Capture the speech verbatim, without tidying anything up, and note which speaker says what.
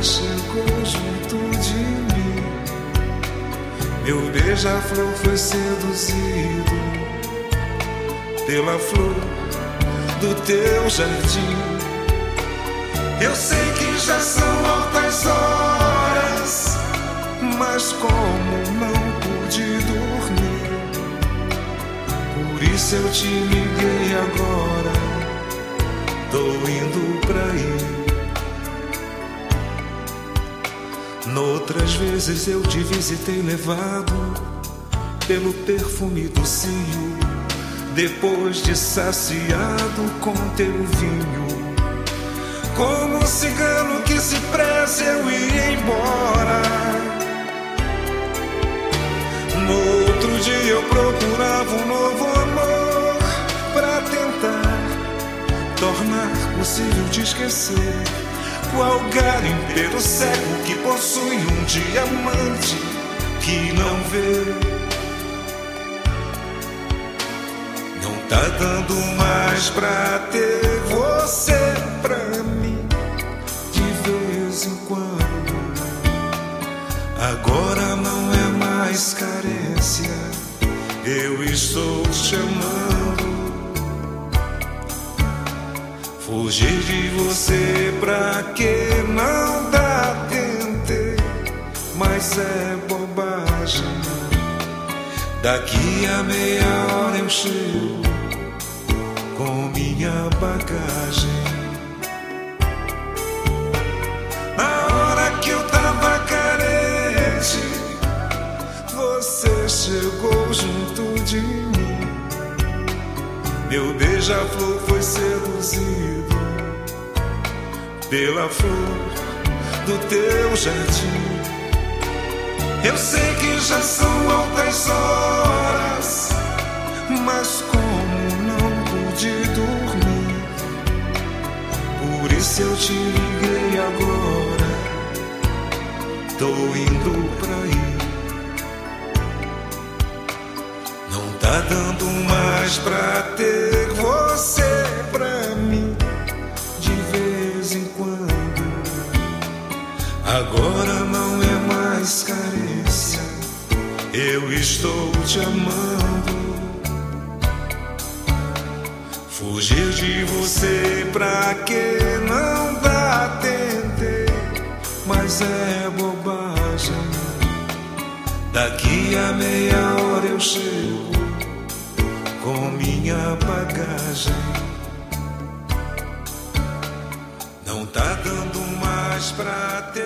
Speaker 1: chegou junto de mim. Meu beija-flor foi seduzido pela flor do teu jardim. Eu sei que já são altas horas, mas como não pude dormir, por isso eu te liguei agora. Tô indo pra aí. Noutras vezes eu te visitei levado pelo perfume do cio, depois de saciado com teu vinho. Como um cigano que se pressa eu ia embora. No outro dia eu procurava um novo amor pra tentar tornar possível te esquecer. Qual garimpeiro cego que possui um diamante que não vê. Não tá dando mais pra ter você pra mim de vez em quando. Agora não é mais carência, eu estou te amando. Fugir de você pra que não dá, tentei, mas é bobagem. Daqui a meia hora eu chego com minha bagagem. Na hora que eu tava carente, você chegou junto de mim. Meu beija-flor foi seduzido pela flor do teu jardim. Eu sei que já são altas horas, mas como não pude dormir, por isso eu te liguei agora. Tô indo pra aí. Não tá dando mais pra ter você pra mim de vez em quando. Agora não é mais carência, eu estou te amando. Fugir de você pra que não dá, tentei, mas é bobagem. Daqui a meia hora eu chego com minha bagagem. Não tá dando mais pra ter